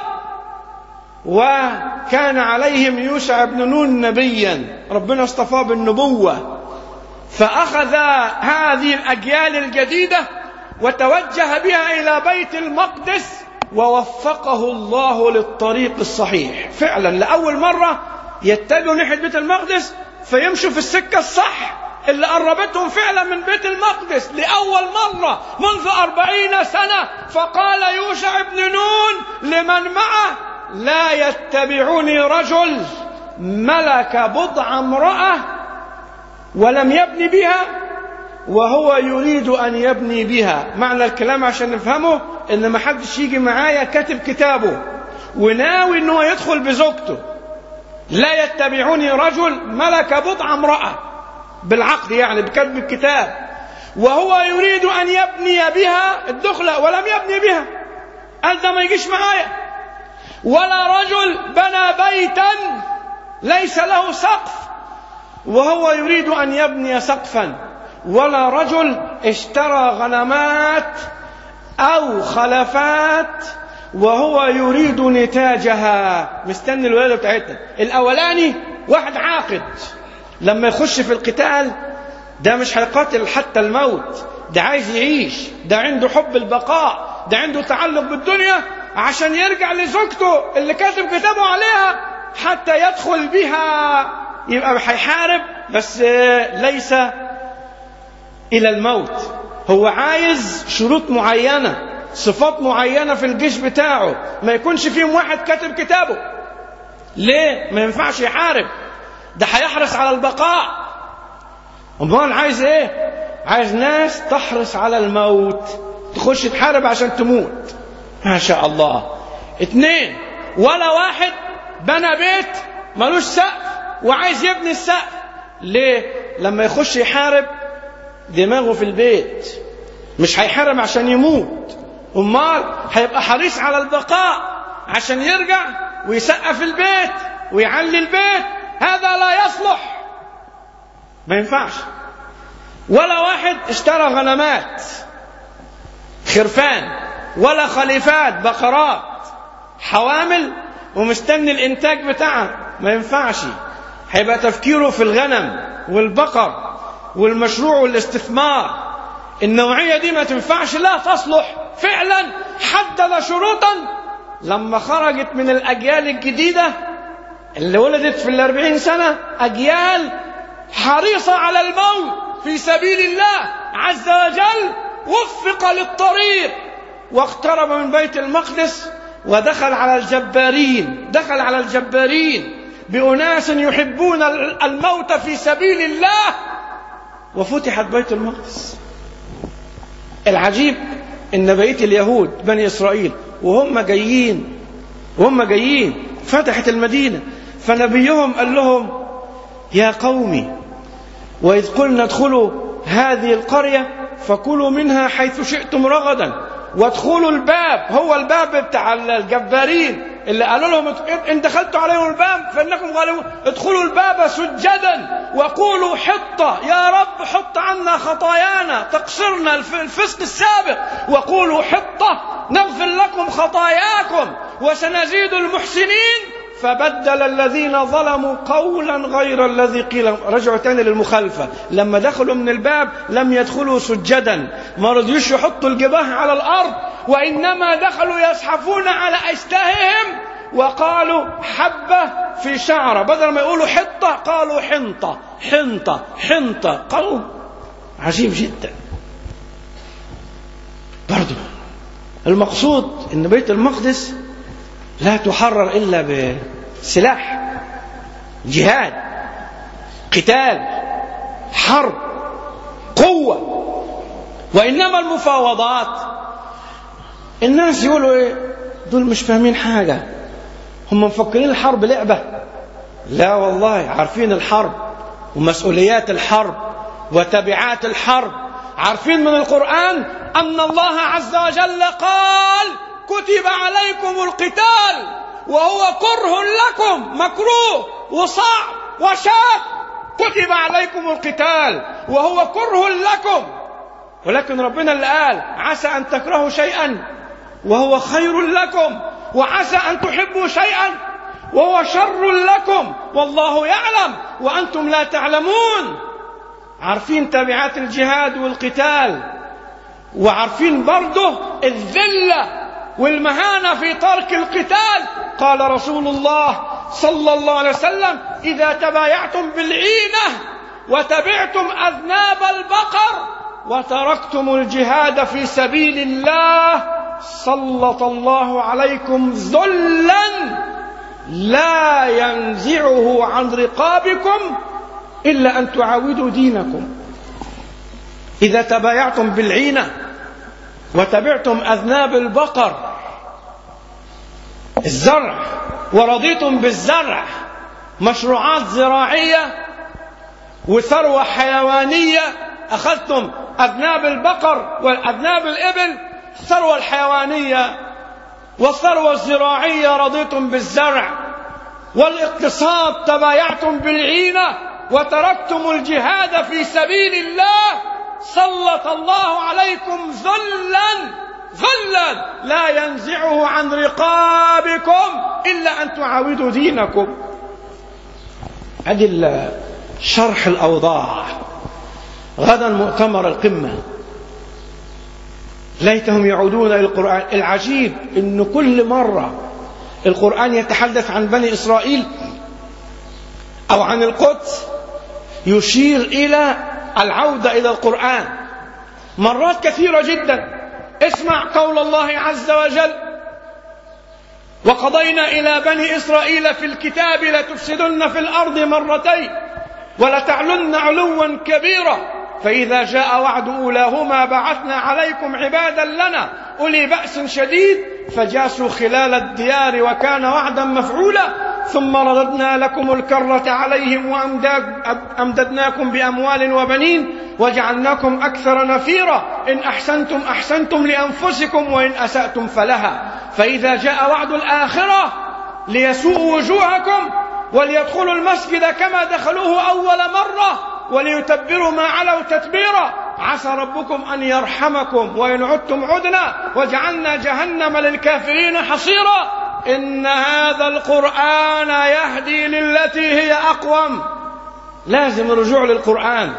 وكان عليهم يوشع بن نون نبيا، ربنا اصطفاه بالنبوة. فأخذ هذه الأجيال الجديدة وتوجه بها إلى بيت المقدس، ووفقه الله للطريق الصحيح. فعلا لأول مرة يتجهوا ناحية بيت المقدس فيمشوا في السكة الصح اللي قربتهم فعلا من بيت المقدس لأول مرة منذ أربعين سنة. فقال يوشع بن نون لمن معه: لا يتبعني رجل ملك بضع امرأة ولم يبني بها وهو يريد أن يبني بها. معنى الكلام عشان نفهمه إن ما حدش يجي معايا كاتب كتابه وناوي إنه يدخل بزوجته. لا يتبعني رجل ملك بضع امرأة بالعقد، يعني بكتب الكتاب، وهو يريد أن يبني بها الدخلة ولم يبني بها. قال ده ما يجيش معايا. ولا رجل بنى بيتا ليس له سقف وهو يريد أن يبني سقفا. ولا رجل اشترى غنمات أو خلفات وهو يريد نتاجها، مستني الولادة بتاعتنا. الأولاني واحد عاقد لما يخش في القتال ده مش هيقاتل حتى الموت، ده عايز يعيش، ده عنده حب البقاء، ده عنده تعلق بالدنيا عشان يرجع لزوجته اللي كاتب كتابه عليها حتى يدخل بها. يبقى هيحارب بس ليس إلى الموت. هو عايز شروط معينة، صفات معينة في الجيش بتاعه ما يكونش فيهم واحد كاتب كتابه. ليه؟ ما ينفعش يحارب، ده هيحرص على البقاء. امال عايز ايه؟ عايز ناس تحرص على الموت، تخش تحارب عشان تموت. ما شاء الله. اتنين، ولا واحد بنى بيت ملوش سقف وعايز يبني السقف. ليه؟ لما يخش يحارب دماغه في البيت، مش هيحارب عشان يموت، امال هيبقى حريص على البقاء عشان يرجع ويسقف البيت ويعلي البيت. هذا لا يصلح، ما ينفعش. ولا واحد اشترى غنمات خرفان ولا خليفات بقرات حوامل ومستني الانتاج بتاعها، ما ينفعش. هيبقى تفكيره في الغنم والبقر والمشروع والاستثمار. النوعية دي ما تنفعش، لا تصلح. فعلا حدد شروطا لما خرجت من الأجيال الجديدة اللي ولدت في الأربعين سنة، أجيال حريصة على الموت في سبيل الله عز وجل، وفق للطريق واقترب من بيت المقدس ودخل على الجبارين، دخل على الجبارين بأناس يحبون الموت في سبيل الله، وفتحت بيت المقدس. العجيب إن بقية اليهود بني إسرائيل وهم جايين وهم جايين فتحت المدينة، فنبيهم قال لهم: يا قومي وإذ قلنا ادخلوا هذه القرية فكلوا منها حيث شئتم رغدا وادخلوا الباب. هو الباب بتاع الجبارين اللي قالوا لهم إن دخلتوا عليهم الباب فإنكم غالبون. ادخلوا الباب سجدا وقولوا حطة، يا رب حط عنا خطايانا، تقصرنا الفسق السابق، وقولوا حطة نغفر لكم خطاياكم وسنزيد المحسنين. فبدل الذين ظلموا قولا غير الذي قيل. رجعوا تاني للمخالفة. لما دخلوا من الباب لم يدخلوا سجدا، ما رضيوش يحطوا الجباه على الأرض، وإنما دخلوا يزحفون على أشتاههم وقالوا حبة في شعرة، بدل ما يقولوا حطة قالوا حنطة حنطة حنطة. قالوا عجيب جدا. برضو المقصود أن بيت المقدس لا تحرر إلا بسلاح، جهاد، قتال، حرب، قوة. وإنما المفاوضات، الناس يقولوا إيه؟ دول مش فاهمين حاجة، هم مفكرين الحرب لعبة. لا والله، عارفين الحرب ومسؤوليات الحرب وتبعات الحرب. عارفين من القرآن أن الله عز وجل قال: كتب عليكم القتال وهو كره لكم، مكروه وصعب وشاق. كتب عليكم القتال وهو كره لكم، ولكن ربنا اللي قال: عسى أن تكرهوا شيئا وهو خير لكم، وعسى أن تحبوا شيئا وهو شر لكم، والله يعلم وأنتم لا تعلمون. عارفين تبعات الجهاد والقتال، وعارفين برضه الذلة والمهانة في ترك القتال. قال رسول الله صلى الله عليه وسلم: إذا تبايعتم بالعينة وتبعتم أذناب البقر وتركتم الجهاد في سبيل الله سلط الله عليكم ذلا لا ينزعه عن رقابكم إلا أن تعاودوا دينكم. إذا تبايعتم بالعينة وتبعتم أذناب البقر، الزرع، ورضيتم بالزرع، مشروعات زراعية وثروة حيوانية، أخذتم أذناب البقر وأذناب الإبل، الثروة الحيوانية والثروة الزراعية، رضيتم بالزرع والاقتصاد، تبايعتم بالعينة وتركتم الجهاد في سبيل الله، سلط الله عليكم ذلا ذلا لا ينزعه عن رقابكم إلا أن تعاودوا دينكم. هذه شرح الأوضاع. غدا مؤتمر القمة، ليتهم يعودون إلى القرآن. العجيب أن كل مرة القرآن يتحدث عن بني إسرائيل أو عن القدس يشير إلى العودة إلى القرآن مرات كثيرة جدا. اسمع قول الله عز وجل: وقضينا إلى بني إسرائيل في الكتاب لتفسدن في الأرض مرتين ولتعلن علوا كبيرا فإذا جاء وعد أولاهما بعثنا عليكم عبادا لنا أولي بأس شديد فجاسوا خلال الديار وكان وعدا مفعولا ثم رددنا لكم الكرة عليهم وأمددناكم بأموال وبنين وجعلناكم أكثر نفيرا إن أحسنتم أحسنتم لأنفسكم وإن أسأتم فلها فإذا جاء وعد الآخرة ليسوءوا وجوهكم وليدخلوا المسجد كما دخلوه أول مرة وليتبروا ما علوا تتبيرا عسى ربكم أن يرحمكم وإن عدتم عدنا وجعلنا جهنم للكافرين حصيرا إن هذا القرآن يهدي للتي هي أقوم. لازم الرجوع للقرآن.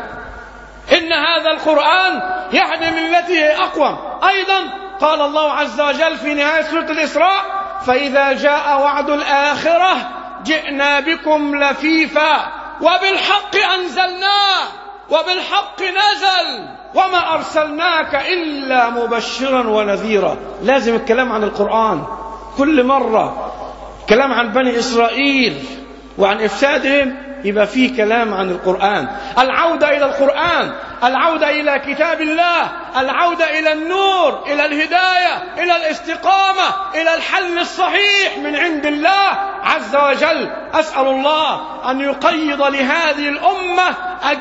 إن هذا القرآن يهدي للتي هي أقوم. أيضا قال الله عز وجل في نهاية سورة الإسراء: فإذا جاء وعد الآخرة جئنا بكم لفيفا وبالحق أنزلناه وبالحق نزل وما أرسلناك إلا مبشرا ونذيرا. لازم الكلام عن القرآن كل مرة. كلام عن بني إسرائيل وعن إفسادهم يبقى فيه كلام عن القرآن. العودة إلى القرآن، العودة إلى كتاب الله، العودة إلى النور، إلى الهداية، إلى الاستقامة، إلى الحل الصحيح من عند الله عز وجل. أسأل الله أن يقيض لهذه الأمة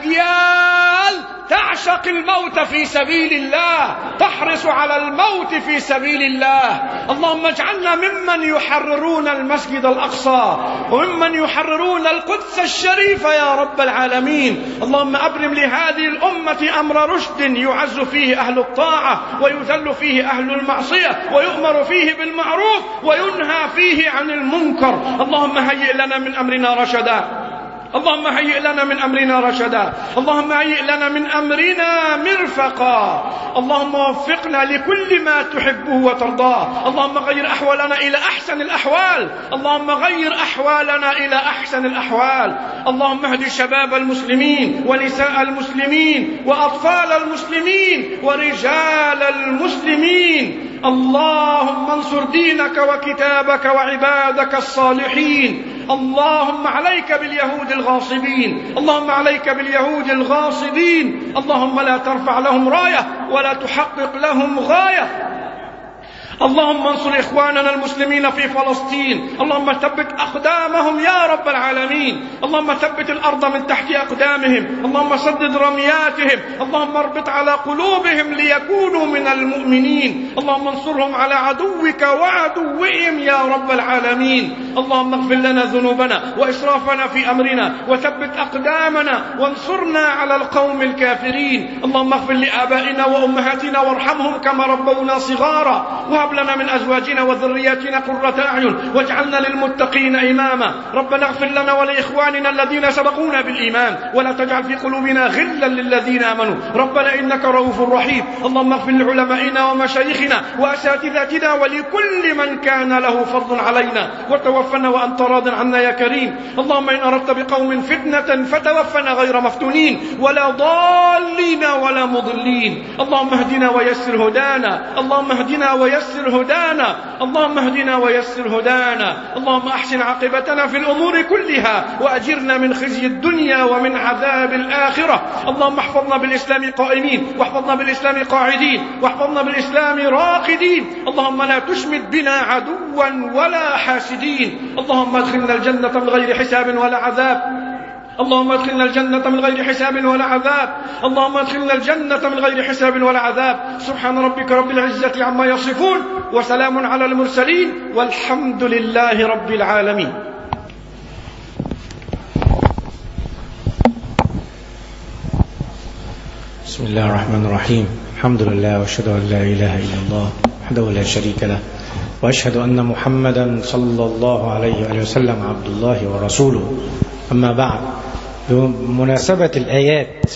أجيال تعشق الموت في سبيل الله، تحرص على الموت في سبيل الله. اللهم اجعلنا ممن يحررون المسجد الأقصى وممن يحررون القدس الشريفة يا رب العالمين. اللهم أبرم لهذه الأمة أمر رشد يعز فيه أهل الطاعة ويذل فيه أهل المعصية ويؤمر فيه بالمعروف وينهى فيه عن المنكر. اللهم هيئ لنا من أمرنا رشدا، اللهم هيئ لنا من أمرنا رشدا، اللهم هيئ لنا من أمرنا مرفقا. اللهم وفقنا لكل ما تحبه وترضاه. اللهم غير أحوالنا إلى أحسن الأحوال، اللهم غير أحوالنا إلى أحسن الأحوال. اللهم اهد شباب المسلمين ونساء المسلمين وأطفال المسلمين ورجال المسلمين اللهم انصر دينك وكتابك وعبادك الصالحين. اللهم عليك باليهود الغاصبين، اللهم عليك باليهود الغاصبين. اللهم لا ترفع لهم راية ولا تحقق لهم غاية. اللهم انصر إخواننا المسلمين في فلسطين، اللهم ثبت أقدامهم يا رب العالمين. اللهم ثبت الأرض من تحت أقدامهم، اللهم سدد رمياتهم، اللهم اربط على قلوبهم ليكونوا من المؤمنين. اللهم انصرهم على عدوك وعدوهم يا رب العالمين. اللهم اغفر لنا ذنوبنا وإسرافنا في أمرنا وثبت أقدامنا وانصرنا على القوم الكافرين. اللهم اغفر لآبائنا وأمهاتنا وارحمهم كما ربونا صغارا، وهب لنا من أزواجنا وذرياتنا قرة أعين واجعلنا للمتقين إماما. ربنا اغفر لنا ولإخواننا الذين سبقونا بالإيمان ولا تجعل في قلوبنا غلا للذين آمنوا ربنا إنك رؤوف رحيم. اللهم اغفر لعلمائنا ومشايخنا وأساتذتنا ولكل من كان له فضل علينا، وتوفنا وأنت راض عنا يا كريم. اللهم إن أردت بقوم فتنة فتوفنا غير مفتونين ولا ضالين ولا مضلين. اللهم اهدنا ويسر هدانا، اللهم اهدنا ويسر هدانا، اللهم اهدنا ويسر هدانا. اللهم أحسن عاقبتنا في الأمور كلها وأجرنا من خزي الدنيا ومن عذاب الآخرة. اللهم احفظنا بالإسلام قائمين واحفظنا بالإسلام قاعدين واحفظنا بالإسلام راقدين. اللهم لا تشمت بنا عدوا ولا حاسدين. اللهم ادخلنا الجنة من غير حساب ولا عذاب. اللهم ادخلنا الجنة من غير حساب ولا عذاب. اللهم ادخلنا الجنة من غير حساب ولا عذاب. سبحان ربك رب العزة عما يصفون وسلام على المرسلين والحمد لله رب العالمين. بسم الله الرحمن الرحيم. الحمد لله واشهد ان لا اله الا الله وحده لا شريك له، واشهد ان محمدا صلى الله عليه وآله وسلم عبد الله ورسوله. اما بعد، بمناسبة الآيات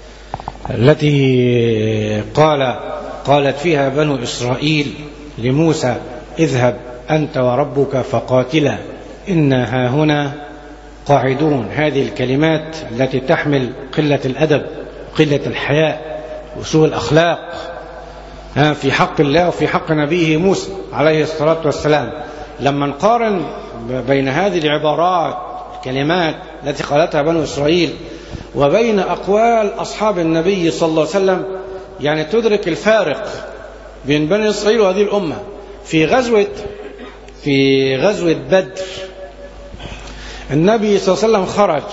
التي قال قالت فيها بنو إسرائيل لموسى اذهب أنت وربك فقاتلا إنا هاهنا قاعدون، هذه الكلمات التي تحمل قلة الأدب قلة الحياء وسوء الأخلاق في حق الله وفي حق نبيه موسى عليه الصلاة والسلام. لما نقارن بين هذه العبارات الكلمات التي قالتها بنو إسرائيل وبين أقوال أصحاب النبي صلى الله عليه وسلم، يعني تدرك الفارق بين بني إسرائيل وهذه الأمة. في غزوة في غزوة بدر النبي صلى الله عليه وسلم خرج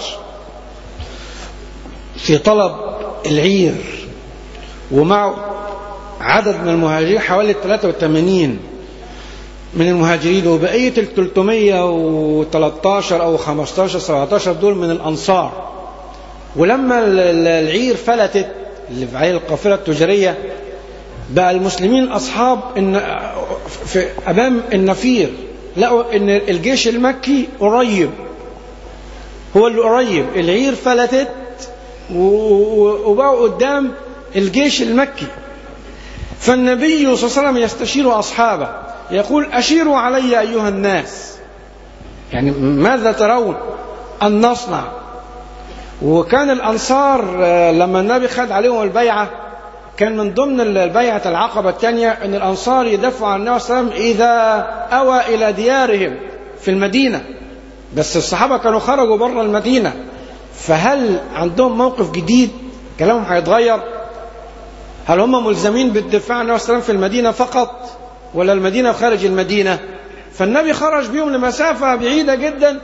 في طلب العير ومعه عدد من المهاجرين حوالي ثلاثة وثمانين من المهاجرين، وبقية ال ثلاثمائة وثلاثة عشر أو خمسة عشر سبعة عشر دول من الأنصار. ولما العير فلتت اللي في عين القافلة التجارية بقى المسلمين أصحاب إن في أمام النفير لقوا إن الجيش المكي قريب، هو اللي قريب، العير فلتت وبقوا قدام الجيش المكي. فالنبي صلى الله عليه وسلم يستشير أصحابه يقول أشيروا علي أيها الناس، يعني ماذا ترون أن نصنع؟ وكان الأنصار لما النبي خد عليهم البيعة كان من ضمن البيعة العقبة الثانية أن الأنصار يدفعوا عن النبي صلى الله عليه وسلم إذا أوى إلى ديارهم في المدينة، بس الصحابة كانوا خرجوا بره المدينة. فهل عندهم موقف جديد كلامهم هيتغير؟ هل هم ملزمين بالدفاع عن النبي صلى الله عليه وسلم في المدينة فقط ولا المدينة خارج المدينة؟ فالنبي خرج بيهم لمسافة بعيدة جدا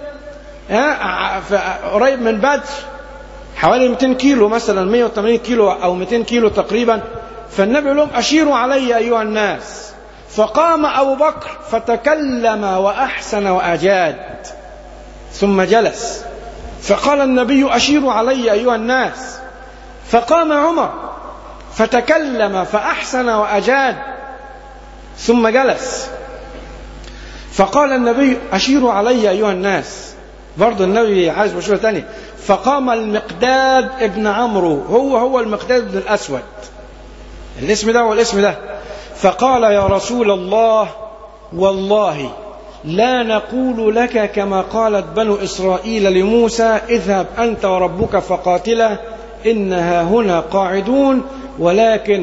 قريب من بدر حوالي مئتين كيلو مثلا، مئة وثمانين كيلو أو مئتين كيلو تقريبا. فالنبي لهم أشيروا علي أيها الناس. فقام أبو بكر فتكلم وأحسن وأجاد ثم جلس. فقال النبي أشيروا علي أيها الناس. فقام عمر فتكلم فأحسن وأجاد ثم جلس. فقال النبي أشيروا علي أيها الناس، برضو النبي عايز مشورة ثانية. فقام المقداد ابن عمرو، هو هو المقداد بن الأسود، الاسم ده والاسم ده. فقال يا رسول الله والله لا نقول لك كما قالت بنو إسرائيل لموسى اذهب أنت وربك فقاتلا إنها هنا قاعدون، ولكن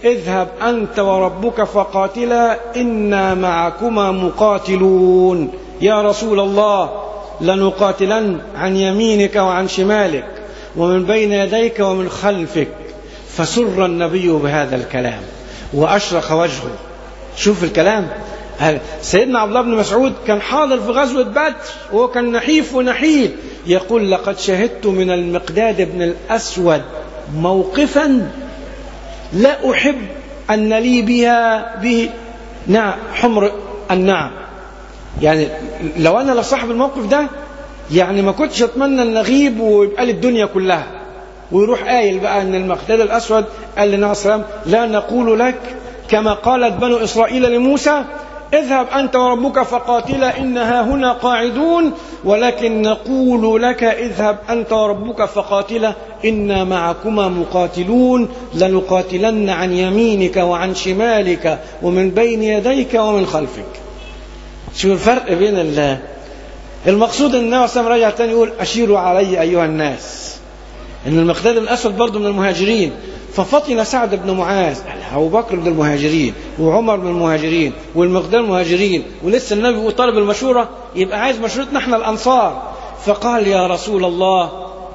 اذهب أنت وربك فقاتلا إنا معكما مقاتلون. يا رسول الله لنقاتلن عن يمينك وعن شمالك ومن بين يديك ومن خلفك. فسر النبي بهذا الكلام وأشرق وجهه. شوف الكلام. سيدنا عبد الله بن مسعود كان حاضر في غزوة بدر وهو كان نحيف ونحيل، يقول لقد شهدت من المقداد بن الأسود موقفا لا أحب أن لي بها به نعم حمر النعم. يعني لو أنا لصاحب الموقف ده يعني ما كنتش أتمنى أن أغيب ويبقى لي الدنيا كلها. ويروح قايل بقى أن المقداد الأسود قال للنبي عليه الصلاة والسلام لا نقول لك كما قالت بنو إسرائيل لموسى اذهب أنت وربك فقاتلا إنها هنا قاعدون، ولكن نقول لك اذهب أنت وربك فقاتلا إنا معكما مقاتلون لنقاتلن عن يمينك وعن شمالك ومن بين يديك ومن خلفك. شو الفرق بين الله؟ المقصود أن النبي صلى الله عليه وسلم رجع تاني يقول أشيروا علي أيها الناس. إن المقداد الأسود برضه من المهاجرين، ففطن سعد بن معاذ أبو بكر من المهاجرين وعمر من المهاجرين والمقداد المهاجرين، ولسه النبي طالب المشورة يبقى عايز مشورتنا احنا الأنصار. فقال يا رسول الله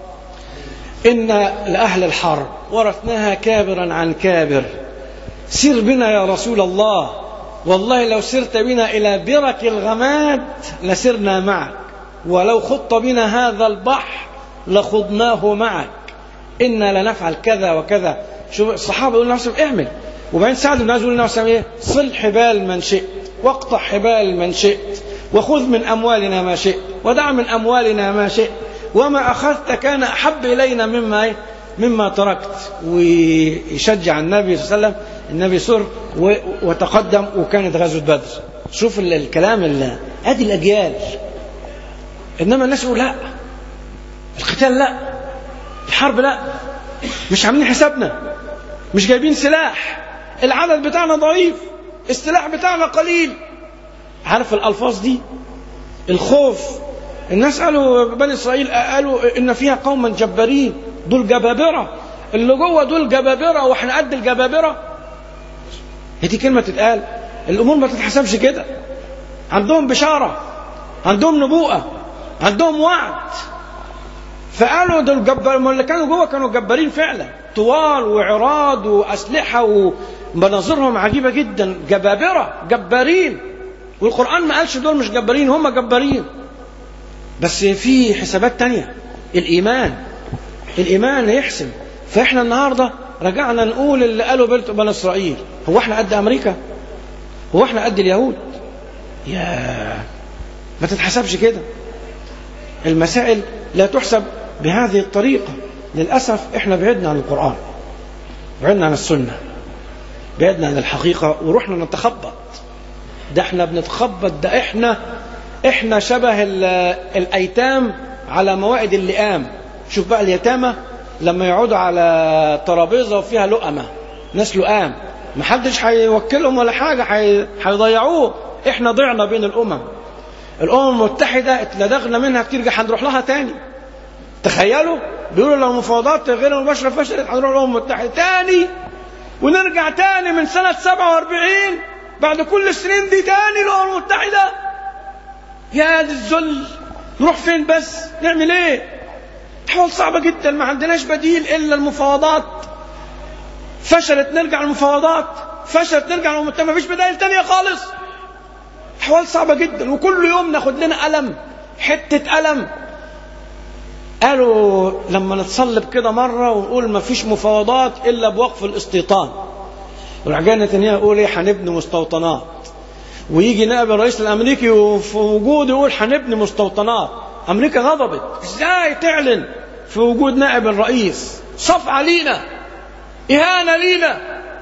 إن لأهل الحرب ورثناها كابرا عن كابر، سر بنا يا رسول الله، والله لو سرت بنا إلى برك الغماد لسرنا معك، ولو خضت بنا هذا البحر لخضناه معك، إنا لنفعل كذا وكذا. شوف الصحابة يقولون نفسهم اعمل، وبعدين سعد بن معاذ يقول نفسهم ايه؟ صل حبال من شئت واقطع حبال من شئت وخذ من أموالنا ما شئت ودع من أموالنا ما شئت وما أخذت كان أحب إلينا مما ايه؟ مما تركت. ويشجع النبي صلى الله عليه وسلم. النبي سر وتقدم وكانت غزوة بدر. شوف الكلام اللي ادي الأجيال. إنما الناس يقول لا القتال لا، الحرب لا، مش عاملين حسابنا، مش جايبين سلاح، العدد بتاعنا ضعيف، السلاح بتاعنا قليل. عارف الألفاظ دي؟ الخوف. الناس قالوا بني إسرائيل قالوا إن فيها قوما جبارين، دول جبابرة، اللي جوه دول جبابرة واحنا قد الجبابرة. هذه كلمة تتقال. الأمور ما تتحسبش كده. عندهم بشارة، عندهم نبوءة، عندهم وعد. فقالوا دول جبار، اللي كانوا جوه كانوا جبارين فعلا، طوال وعراض وأسلحة ومناظرهم عجيبة جدا، جبابرة جبارين. والقرآن ما قالش دول مش جبارين، هم جبارين. بس في حسابات تانية. الإيمان الإيمان يحسن. فإحنا النهاردة رجعنا نقول اللي قالوا بني إسرائيل، هو احنا قد أمريكا؟ هو احنا قد اليهود؟ يا ما تتحسبش كده. المسائل لا تحسب بهذه الطريقة. للأسف احنا بعدنا عن القرآن، بعدنا عن السنة، بعدنا عن الحقيقة، ورحنا نتخبط. ده احنا بنتخبط. ده احنا احنا شبه الأيتام على موائد اللئام. شوف بقى اليتامى لما يقعدوا على ترابيزة وفيها لؤمة، ناس لؤام، محدش هيوكلهم ولا حاجة، هيضيعوه. احنا ضعنا بين الأمم. الأمم المتحدة اتلدغنا منها كتير، هنروح لها تاني. تخيلوا بيقولوا لو مفاوضات غير مباشرة فشلت هنروح الأمم المتحدة تاني، ونرجع تاني من سنة سبعة وأربعين بعد كل السنين دي تاني الأمم المتحدة. يا دي الذل. نروح فين بس؟ نعمل ايه؟ تحول صعبة جدا، ما عندناش بديل إلا المفاوضات. فشلت نرجع المفاوضات، فشلت نرجع الأمم المتحدة، مفيش بدائل تانية خالص. أحوال صعبة جدا، وكل يوم ناخد لنا ألم، حتة ألم. قالوا لما نتصلب كده مرة ونقول ما فيش مفاوضات إلا بوقف الاستيطان، وراح جاي نتنياهو يقول إيه؟ هنبني مستوطنات. ويجي نائب الرئيس الأمريكي وفي وجوده يقول هنبني مستوطنات. أمريكا غضبت، إزاي تعلن في وجود نائب الرئيس؟ صفعة لينا، إهانة لينا.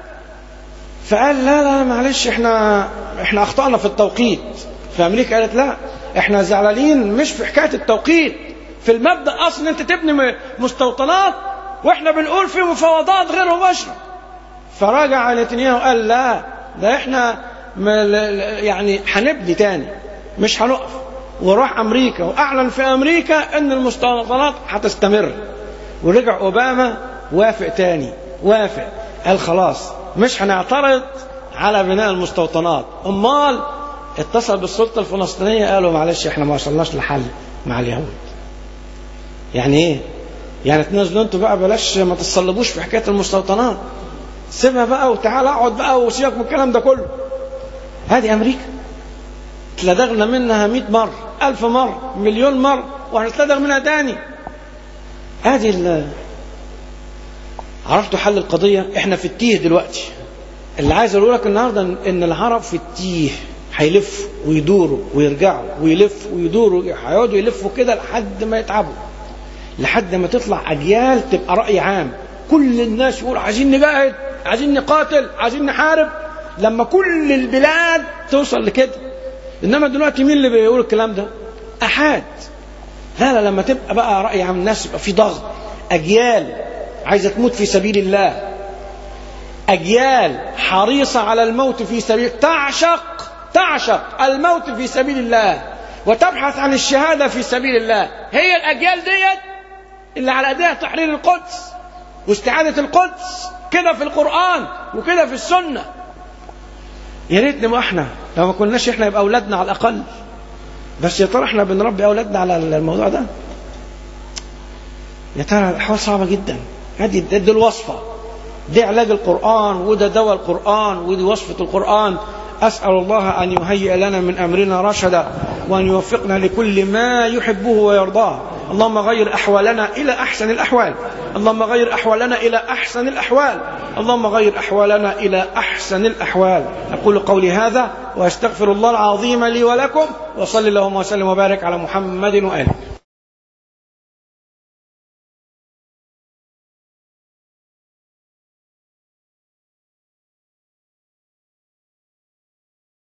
فقال لا لا معلش، احنا احنا اخطأنا في التوقيت. فامريكا قالت لا، احنا زعلانين مش في حكاية التوقيت، في المبدأ اصلا انت تبني مستوطنات واحنا بنقول في مفاوضات غير مباشرة. فراجع نتنياهو قال لا، ده احنا يعني هنبني تاني مش هنقف. وراح امريكا واعلن في امريكا ان المستوطنات هتستمر. ورجع اوباما وافق تاني، وافق، قال خلاص مش هنعترض على بناء المستوطنات. امال اتصل بالسلطة الفلسطينية قالوا معلش احنا ما وصلناش لحل مع اليهود. يعني ايه؟ يعني تنزلوا انتوا بقى، بلاش ما تصلبوش في حكاية المستوطنات، سيبها بقى وتعالى اقعد بقى وسيبك من الكلام ده كله. هذه امريكا تلدغنا منها مئة مرة، ألف مرة، مليون مرة، وهنتلدغ منها تاني. هذه ال... عرفتوا حل القضية؟ احنا في التيه دلوقتي. اللي عايز اقول لك النهارده ان العرب في التيه، هيلفوا ويدوروا ويرجعوا ويلفوا ويدوروا، هيقعدوا يلفوا كده لحد ما يتعبوا، لحد ما تطلع اجيال تبقى رأي عام، كل الناس يقول عايزين نجاهد، عايزين نقاتل، عايزين نحارب، لما كل البلاد توصل لكده. انما دلوقتي مين اللي بيقول الكلام ده؟ احاد. لا لا، لما تبقى بقى رأي عام الناس، يبقى في ضغط، اجيال عايزه تموت في سبيل الله، اجيال حريصه على الموت في سبيل، تعشق تعشق الموت في سبيل الله وتبحث عن الشهاده في سبيل الله. هي الاجيال ديت اللي على ايديها تحرير القدس واستعاده القدس، كده في القرآن وكده في السنه. يا ريت نبقى احنا، لو ما كناش احنا يبقى اولادنا على الاقل. بس يا ترى احنا بنربي اولادنا على الموضوع ده؟ يا ترى الاحوال صعبه جدا. هذه دي الوصفه، دي علاج القرآن، وده دواء القرآن، ودي وصفه القرآن. أسأل الله أن يهيئ لنا من أمرنا رشدا، وأن يوفقنا لكل ما يحبه ويرضاه. اللهم غير أحوالنا إلى أحسن الأحوال، اللهم غير أحوالنا إلى أحسن الأحوال، اللهم غير أحوالنا إلى أحسن الأحوال. أقول قولي هذا وأستغفر الله العظيم لي ولكم، وصلي اللهم وسلم وبارك على محمد وآله.